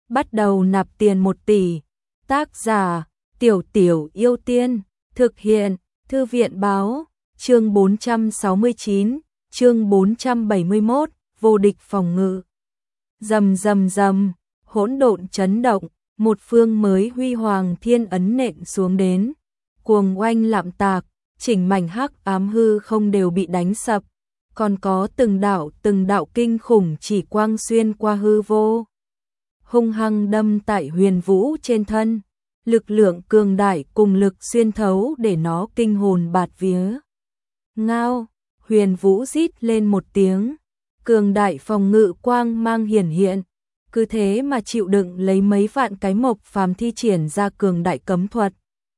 bắt đầu nạp tiền 1 tỷ. Tác giả, Tiểu Tiểu Yêu Tiên, thực hiện, Thư viện báo, chương 469, chương 471, vô địch phòng ngự. Rầm rầm rầm, hỗn độn chấn động, một phương mới huy hoàng thiên ấn nện xuống đến, cuồng oanh lạm tạc, chỉnh mảnh hắc ám hư không đều bị đánh sập, còn có từng đạo kinh khủng chỉ quang xuyên qua hư vô, hung hăng đâm tại Huyền Vũ trên thân, lực lượng cường đại cùng lực xuyên thấu để nó kinh hồn bạt vía. Ngao, Huyền Vũ rít lên một tiếng, cường đại phòng ngự quang mang hiển hiện, cứ thế mà chịu đựng lấy mấy vạn cái Mộc Phàm thi triển ra cường đại cấm thuật.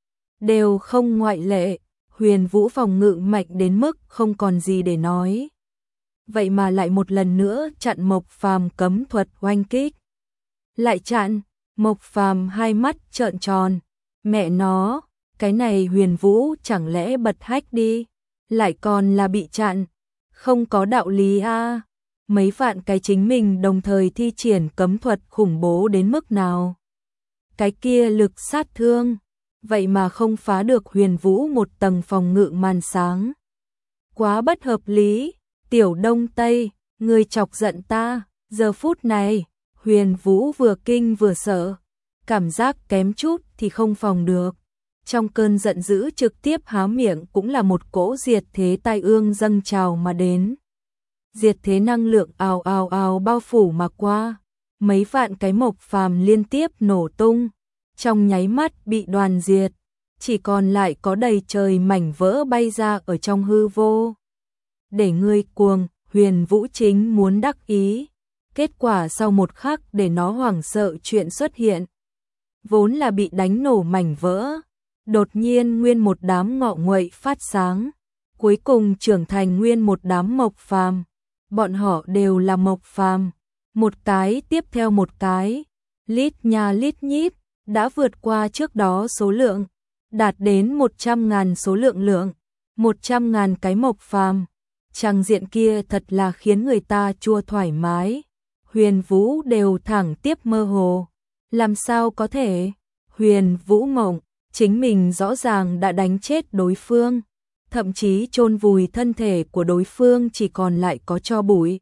Đều không ngoại lệ, Huyền Vũ phòng ngự mạnh đến mức không còn gì để nói. Vậy mà lại một lần nữa chặn Mộc Phàm cấm thuật oanh kích. Lại chặn, Mộc Phàm hai mắt trợn tròn, mẹ nó, cái này Huyền Vũ chẳng lẽ bật hách đi, lại còn là bị chặn, không có đạo lý a. Mấy vạn cái chính mình đồng thời thi triển cấm thuật khủng bố đến mức nào. Cái kia lực sát thương, vậy mà không phá được Huyền Vũ một tầng phòng ngự màn sáng. Quá bất hợp lý, Tiểu Đông Tây, ngươi chọc giận ta. Giờ phút này, Huyền Vũ vừa kinh vừa sợ, cảm giác kém chút thì không phòng được. Trong cơn giận dữ trực tiếp há miệng cũng là một cỗ diệt thế tai ương dâng trào mà đến. Diệt thế năng lượng ào ào ào bao phủ mà qua, mấy vạn cái Mộc Phàm liên tiếp nổ tung, trong nháy mắt bị đoàn diệt, chỉ còn lại có đầy trời mảnh vỡ bay ra ở trong hư vô. Để ngươi cuồng, Huyền Vũ chính muốn đắc ý, kết quả sau một khắc để nó hoảng sợ chuyện xuất hiện. Vốn là bị đánh nổ mảnh vỡ, đột nhiên nguyên một đám ngọ nguậy phát sáng, cuối cùng trưởng thành nguyên một đám Mộc Phàm. Bọn họ đều là Mộc Phàm, một cái tiếp theo một cái, lít nha lít nhít, đã vượt qua trước đó số lượng, đạt đến 100.000 số lượng, 100.000 cái Mộc Phàm. Trang diện kia thật là khiến người ta chua thoải mái. Huyền Vũ đều thẳng tiếp mơ hồ. Làm sao có thể? Huyền Vũ ngộng, chính mình rõ ràng đã đánh chết đối phương, thậm chí chôn vùi thân thể của đối phương chỉ còn lại có tro bụi.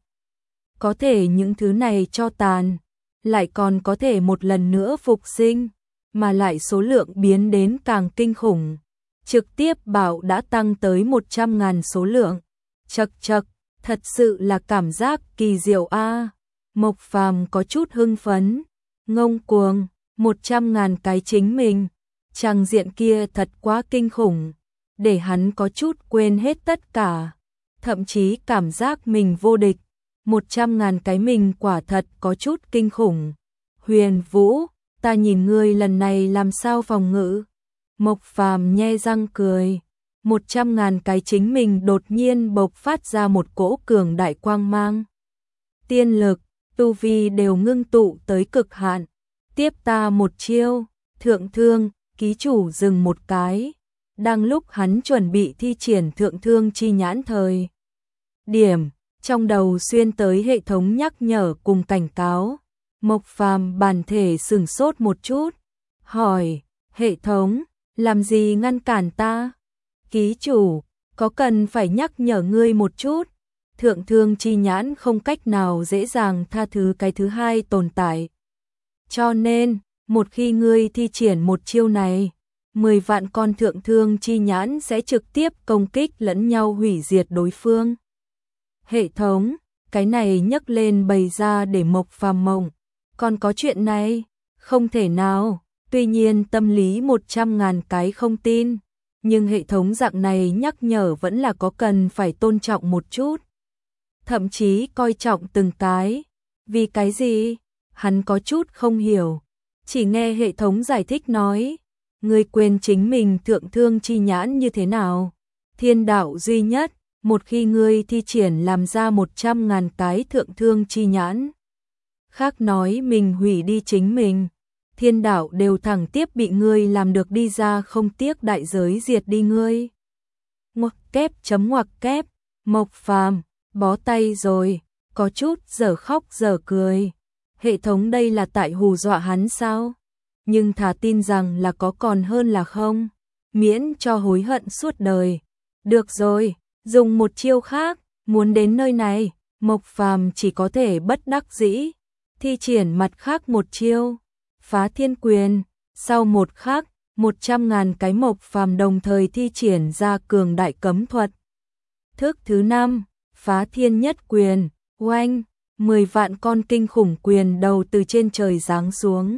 Có thể những thứ này cho tàn, lại còn có thể một lần nữa phục sinh, mà lại số lượng biến đến càng kinh khủng. Trực tiếp bảo đã tăng tới 100.000 số lượng. Chậc chậc, thật sự là cảm giác kỳ diệu a. Mộc Phàm có chút hưng phấn, ngông cuồng, 100.000 cái chính mình. Trang diện kia thật quá kinh khủng, để hắn có chút quên hết tất cả, thậm chí cảm giác mình vô địch. 100.000 cái mình quả thật có chút kinh khủng. Huyền Vũ, ta nhìn ngươi lần này làm sao phòng ngự? Mộc Phàm nhe răng cười. 100.000 cái chính mình đột nhiên bộc phát ra một cỗ cường đại quang mang. Tiên lực, tu vi đều ngưng tụ tới cực hạn. Tiếp ta một chiêu, thượng thương, ký chủ dừng một cái. Đang lúc hắn chuẩn bị thi triển thượng thương chi nhãn thời điểm, trong đầu xuyên tới hệ thống nhắc nhở cùng cảnh cáo. Mộc Phàm bản thể sửng sốt một chút, hỏi, hệ thống, làm gì ngăn cản ta? Ký chủ, có cần phải nhắc nhở ngươi một chút, thượng thương chi nhãn không cách nào dễ dàng tha thứ cái thứ hai tồn tại. Cho nên, một khi ngươi thi triển một chiêu này, 10 vạn con thượng thương chi nhãn sẽ trực tiếp công kích lẫn nhau hủy diệt đối phương. Hệ thống, cái này nhấc lên bày ra để Mộc Phàm mộng. Còn có chuyện này? Không thể nào, tuy nhiên tâm lý 100.000 cái không tin. Nhưng hệ thống dạng này nhắc nhở vẫn là có cần phải tôn trọng một chút. Thậm chí coi trọng từng cái. Vì cái gì? Hắn có chút không hiểu. Chỉ nghe hệ thống giải thích nói. Ngươi quên chính mình thượng thương chi nhãn như thế nào? Thiên đạo duy nhất, một khi ngươi thi triển làm ra 100.000 cái thượng thương chi nhãn. Khác nói mình hủy đi chính mình. Thiên đạo đều thẳng tiếp bị ngươi làm được đi ra không tiếc đại giới diệt đi ngươi. Ngoặc kép chấm ngoặc kép, Mộc Phàm, bó tay rồi, có chút giờ khóc giờ cười. Hệ thống đây là tại hù dọa hắn sao? Nhưng thà tin rằng là có còn hơn là không, miễn cho hối hận suốt đời. Được rồi, dùng một chiêu khác, muốn đến nơi này, Mộc Phàm chỉ có thể bất đắc dĩ thi triển mặt khác một chiêu, Phá Thiên Quyền. Sau một khắc, 100.000 cái Mộc Phàm đồng thời thi triển ra cường đại cấm thuật. Thức thứ 5, Phá Thiên Nhất Quyền, oanh, 10 vạn con kinh khủng quyền đầu từ trên trời giáng xuống,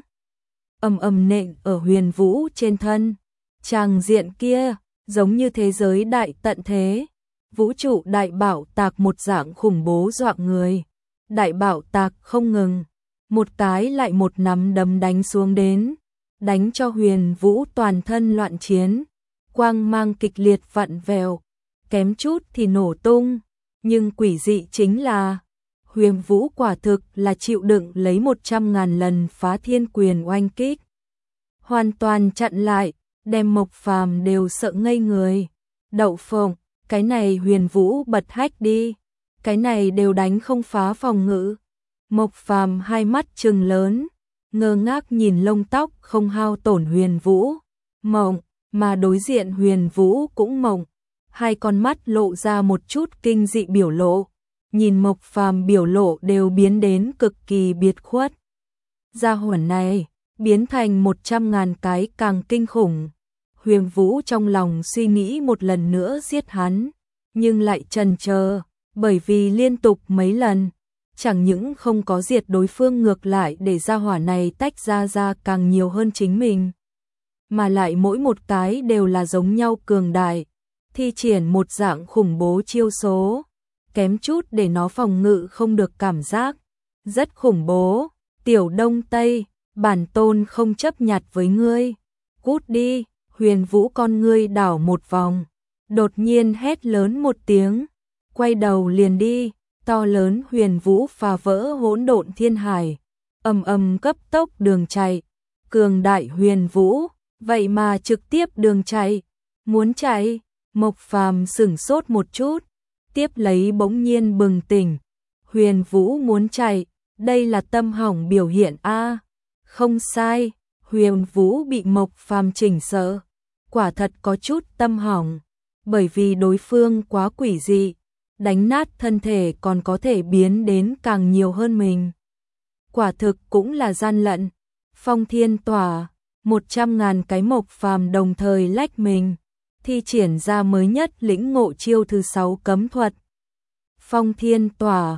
ầm ầm nện ở Huyền Vũ trên thân. Tràng diện kia giống như thế giới đại tận thế, vũ trụ đại bạo tạc một dạng khủng bố dọa người. Đại bạo tạc không ngừng, một cái lại một nắm đấm đánh xuống đến, đánh cho Huyền Vũ toàn thân loạn chiến, quang mang kịch liệt vặn vẹo, kém chút thì nổ tung. Nhưng quỷ dị chính là Huyền Vũ quả thực là chịu đựng lấy 100.000 lần Phá Thiên Quyền oanh kích, hoàn toàn chặn lại, đem Mộc Phàm đều sợ ngây người. Đậu phộng, cái này Huyền Vũ bật hách đi, cái này đều đánh không phá phòng ngự. Mộc Phàm hai mắt trừng lớn, ngơ ngác nhìn lông tóc không hao tổn Huyền Vũ, mộng, mà đối diện Huyền Vũ cũng mộng, hai con mắt lộ ra một chút kinh dị biểu lộ, nhìn Mộc Phàm biểu lộ đều biến đến cực kỳ biệt khuất. Gia hỏa này biến thành 100.000 cái càng kinh khủng. Huyền Vũ trong lòng suy nghĩ một lần nữa giết hắn, nhưng lại chần chờ, bởi vì liên tục mấy lần, chẳng những không có diệt đối phương, ngược lại để gia hỏa này tách ra càng nhiều hơn chính mình, mà lại mỗi một cái đều là giống nhau cường đại, thi triển một dạng khủng bố chiêu số, kém chút để nó phòng ngự không được cảm giác, rất khủng bố. Tiểu Đông Tây, bản tôn không chấp nhặt với ngươi, cút đi. Huyền Vũ con ngươi đảo một vòng, đột nhiên hét lớn một tiếng, quay đầu liền đi. To lớn Huyền Vũ phá vỡ hỗn độn thiên hải, ầm ầm cấp tốc đường chạy. Cường đại Huyền Vũ, vậy mà trực tiếp đường chạy. Muốn chạy? Mộc Phàm sửng sốt một chút, tiếp lấy bỗng nhiên bừng tỉnh. Huyền Vũ muốn chạy, đây là tâm hỏng biểu hiện a. Không sai, Huyền Vũ bị Mộc Phàm chỉnh sợ, quả thật có chút tâm hỏng, bởi vì đối phương quá quỷ dị, đánh nát thân thể còn có thể biến đến càng nhiều hơn mình. Quả thực cũng là gian lận. Phong Thiên Tỏa, 100.000 cái Mộc Phàm đồng thời lách mình, thi triển ra mới nhất lĩnh ngộ chiêu thứ 6 cấm thuật. Phong Thiên Tỏa,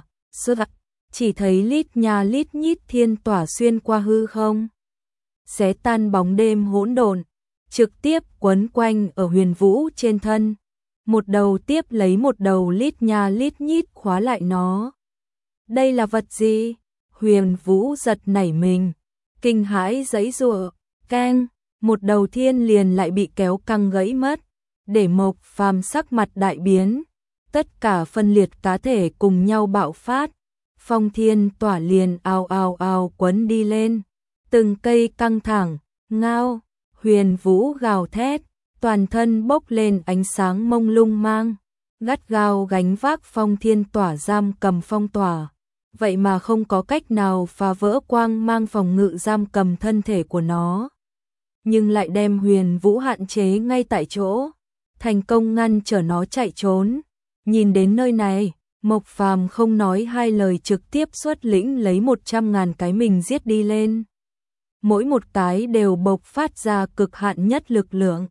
chỉ thấy lít nha lít nhít thiên tỏa xuyên qua hư không, xé tan bóng đêm hỗn độn, trực tiếp quấn quanh ở Huyền Vũ trên thân, một đầu tiếp lấy một đầu lít nha lít nhít khóa lại nó. Đây là vật gì? Huyền Vũ giật nảy mình, kinh hãi giãy giụa, keng, một đầu thiên liền lại bị kéo căng gãy mất, để Mộc Phàm sắc mặt đại biến, tất cả phân liệt cá thể cùng nhau bạo phát. Phong Thiên Tỏa liền ào ào ào quấn đi lên, từng cây căng thẳng, ngao, Huyền Vũ gào thét, toàn thân bốc lên ánh sáng mông lung mang, gắt gao gánh vác Phong Thiên Tỏa giam cầm phong tỏa, vậy mà không có cách nào phá vỡ quang mang phòng ngự giam cầm thân thể của nó, nhưng lại đem Huyền Vũ hạn chế ngay tại chỗ, thành công ngăn trở nó chạy trốn. Nhìn đến nơi này, Mộc Phàm không nói hai lời trực tiếp xuất lĩnh lấy 100.000 cái mình giết đi lên. Mỗi một cái đều bộc phát ra cực hạn nhất lực lượng.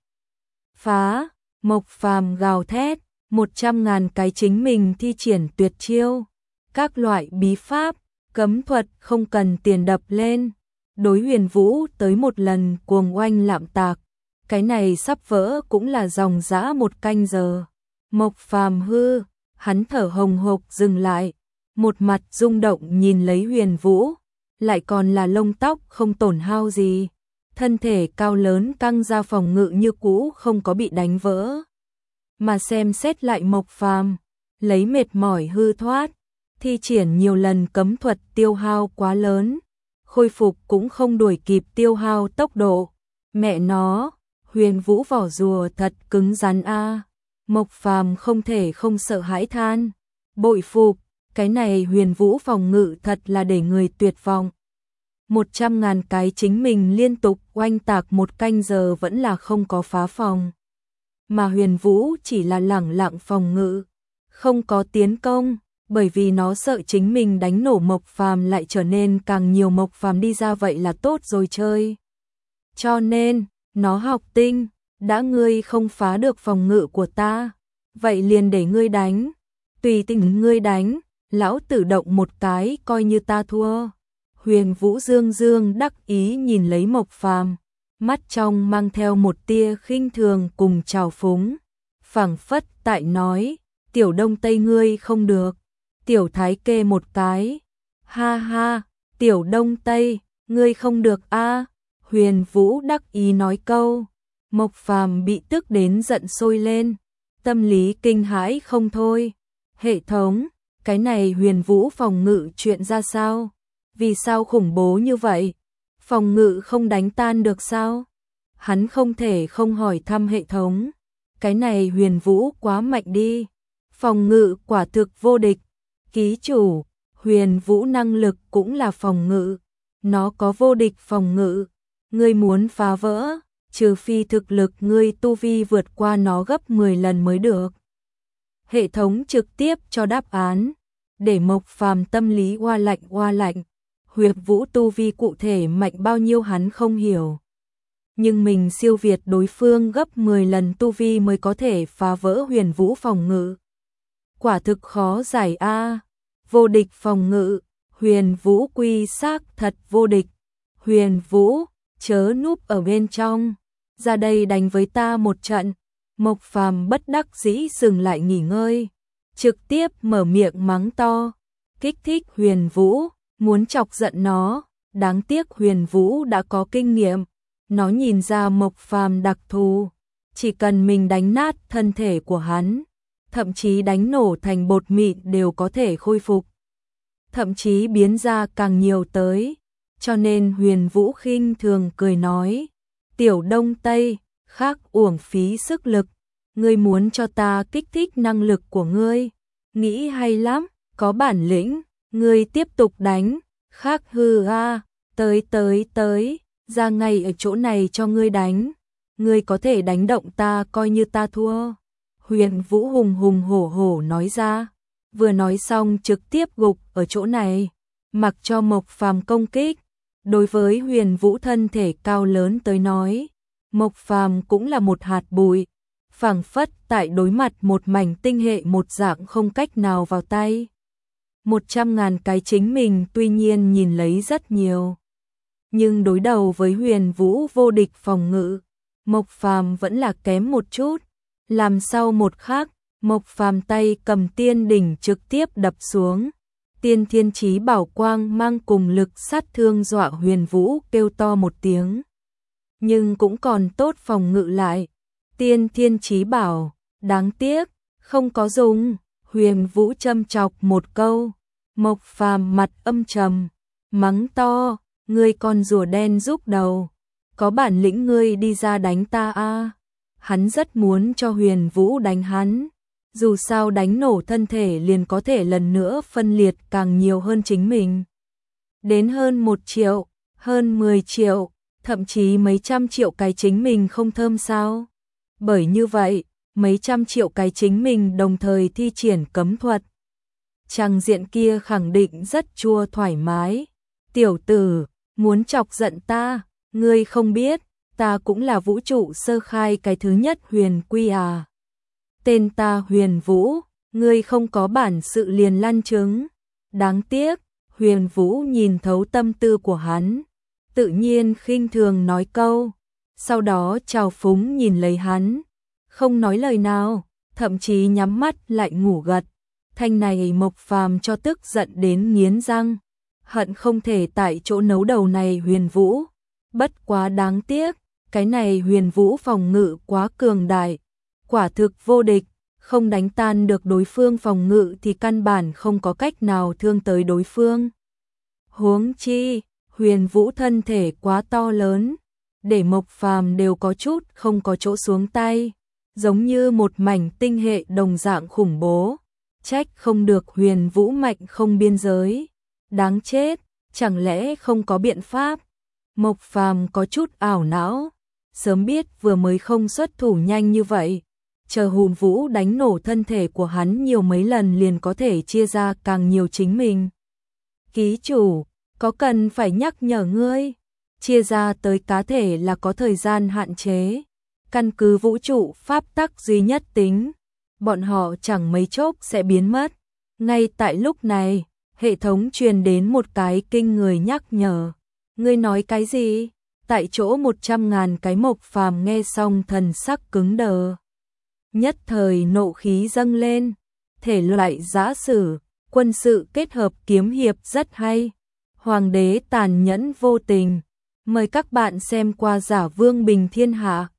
Phá, Mộc Phàm gào thét, 100.000 cái chính mình thi triển tuyệt chiêu, các loại bí pháp, cấm thuật không cần tiền đập lên. Đối Huyền Vũ tới một lần cuồng oanh lạm tạc, cái này sắp vỡ cũng là dòng dã một canh giờ. Mộc Phàm hư, hắn thở hồng hộc dừng lại, một mặt rung động nhìn lấy Huyền Vũ, lại còn là lông tóc không tổn hao gì, thân thể cao lớn căng ra phòng ngự như cũ không có bị đánh vỡ. Mà xem xét lại Mộc Phàm, lấy mệt mỏi hư thoát, thi triển nhiều lần cấm thuật tiêu hao quá lớn, khôi phục cũng không đuổi kịp tiêu hao tốc độ. Mẹ nó, Huyền Vũ vỏ rùa thật cứng rắn a. Mộc Phàm không thể không sợ hãi than, bội phục, cái này Huyền Vũ phòng ngự thật là để người tuyệt vọng. 100.000 cái chính mình liên tục oanh tạc 1 canh giờ vẫn là không có phá phòng. Mà Huyền Vũ chỉ là lẳng lặng phòng ngự, không có tiến công, bởi vì nó sợ chính mình đánh nổ Mộc Phàm lại trở nên càng nhiều Mộc Phàm đi ra vậy là tốt rồi chơi. Cho nên, nó học tinh, đã ngươi không phá được phòng ngự của ta, vậy liền để ngươi đánh, tùy tình ngươi đánh, lão tử động một cái coi như ta thua. Huyền Vũ dương dương đắc ý nhìn lấy Mộc Phàm, mắt trong mang theo một tia khinh thường cùng trào phúng, phảng phất tại nói, tiểu Đông Tây ngươi không được, tiểu Thái Kê một cái, ha ha, tiểu Đông Tây, ngươi không được a. Huyền Vũ đắc ý nói câu, Mộc Phàm bị tức đến giận sôi lên, tâm lý kinh hãi không thôi. Hệ thống, cái này Huyền Vũ phòng ngự chuyện ra sao? Vì sao khủng bố như vậy? Phòng ngự không đánh tan được sao? Hắn không thể không hỏi thăm hệ thống. Cái này Huyền Vũ quá mạnh đi. Phòng ngự quả thực vô địch. Ký chủ, Huyền Vũ năng lực cũng là phòng ngự. Nó có vô địch phòng ngự. Ngươi muốn phá vỡ, trừ phi thực lực ngươi tu vi vượt qua nó gấp 10 lần mới được. Hệ thống trực tiếp cho đáp án, để Mộc Phàm tâm lý oa lạnh. Huyền Vũ tu vi cụ thể mạnh bao nhiêu hắn không hiểu. Nhưng mình siêu việt đối phương gấp 10 lần tu vi mới có thể phá vỡ Huyền Vũ phòng ngự. Quả thực khó giải a. Vô địch phòng ngự, Huyền Vũ quy xác thật vô địch. Huyền Vũ, chớ núp ở bên trong, ra đây đánh với ta một trận. Mộc Phàm bất đắc dĩ dừng lại nghỉ ngơi, trực tiếp mở miệng mắng to, kích thích Huyền Vũ, muốn chọc giận nó. Đáng tiếc Huyền Vũ đã có kinh nghiệm, nó nhìn ra Mộc Phàm đặc thù, chỉ cần mình đánh nát thân thể của hắn, thậm chí đánh nổ thành bột mịn đều có thể khôi phục, thậm chí biến ra càng nhiều tới. Cho nên Huyền Vũ khinh thường cười nói, tiểu Đông Tây, khác uổng phí sức lực, ngươi muốn cho ta kích thích năng lực của ngươi, nghĩ hay lắm, có bản lĩnh, ngươi tiếp tục đánh, khác hư a, tới, ra ngay ở chỗ này cho ngươi đánh, ngươi có thể đánh động ta coi như ta thua. Huyền Vũ hùng hổ nói ra, vừa nói xong trực tiếp gục ở chỗ này, mặc cho Mộc Phàm công kích. Đối với Huyền Vũ thân thể cao lớn tới nói, Mộc Phàm cũng là một hạt bụi, phảng phất tại đối mặt một mảnh tinh hệ một dạng không cách nào vào tay. 100.000 cái chính mình tuy nhiên nhìn lấy rất nhiều, nhưng đối đầu với Huyền Vũ vô địch phòng ngự, Mộc Phàm vẫn là kém một chút. Làm sau một khắc, Mộc Phàm tay cầm tiên đỉnh trực tiếp đập xuống. Tiên Thiên Chí Bảo quang mang cùng lực sát thương dọa Huyền Vũ kêu to một tiếng. Nhưng cũng còn tốt phòng ngự lại. Tiên Thiên Chí Bảo, đáng tiếc, không có dùng. Huyền Vũ châm chọc một câu. Mộc Phàm mặt âm trầm, mắng to, ngươi con rùa đen rúc đầu, có bản lĩnh ngươi đi ra đánh ta a. Hắn rất muốn cho Huyền Vũ đánh hắn. Dù sao đánh nổ thân thể liền có thể lần nữa phân liệt càng nhiều hơn chính mình. Đến hơn 1 triệu, hơn 10 triệu, thậm chí mấy trăm triệu cái chính mình không thơm sao. Bởi như vậy, mấy trăm triệu cái chính mình đồng thời thi triển cấm thuật. Tràng diện kia khẳng định rất chua thoải mái. Tiểu tử, muốn chọc giận ta, ngươi không biết, ta cũng là vũ trụ sơ khai cái thứ nhất huyền quy à. Tên ta Huyền Vũ, ngươi không có bản sự liền lăn trứng. Đáng tiếc, Huyền Vũ nhìn thấu tâm tư của hắn, tự nhiên khinh thường nói câu, sau đó trào phúng nhìn lấy hắn, không nói lời nào, thậm chí nhắm mắt lại ngủ gật. Thanh này Mộc Phàm cho tức giận đến nghiến răng, hận không thể tại chỗ nấu đầu này Huyền Vũ. Bất quá đáng tiếc, cái này Huyền Vũ phòng ngự quá cường đại, quả thực vô địch, không đánh tan được đối phương phòng ngự thì căn bản không có cách nào thương tới đối phương. Huống chi, Huyền Vũ thân thể quá to lớn, để Mộc Phàm đều có chút không có chỗ xuống tay, giống như một mảnh tinh hệ đồng dạng khủng bố. Trách không được Huyền Vũ mạnh không biên giới. Đáng chết, chẳng lẽ không có biện pháp? Mộc Phàm có chút ảo não, sớm biết vừa mới không xuất thủ nhanh như vậy, chờ Hùn Vũ đánh nổ thân thể của hắn nhiều mấy lần liền có thể chia ra càng nhiều chính mình. Ký chủ, có cần phải nhắc nhở ngươi, chia ra tới cá thể là có thời gian hạn chế, căn cứ vũ trụ pháp tắc duy nhất tính, bọn họ chẳng mấy chốc sẽ biến mất. Ngay tại lúc này, hệ thống truyền đến một cái kinh người nhắc nhở. Ngươi nói cái gì? Tại chỗ 100.000 cái Mộc Phàm nghe xong thần sắc cứng đờ. Nhất thời nộ khí dâng lên, thể loại giã sử, quân sự kết hợp kiếm hiệp rất hay. Hoàng đế tàn nhẫn vô tình. Mời các bạn xem qua Giả Vương Bình Thiên Hạ.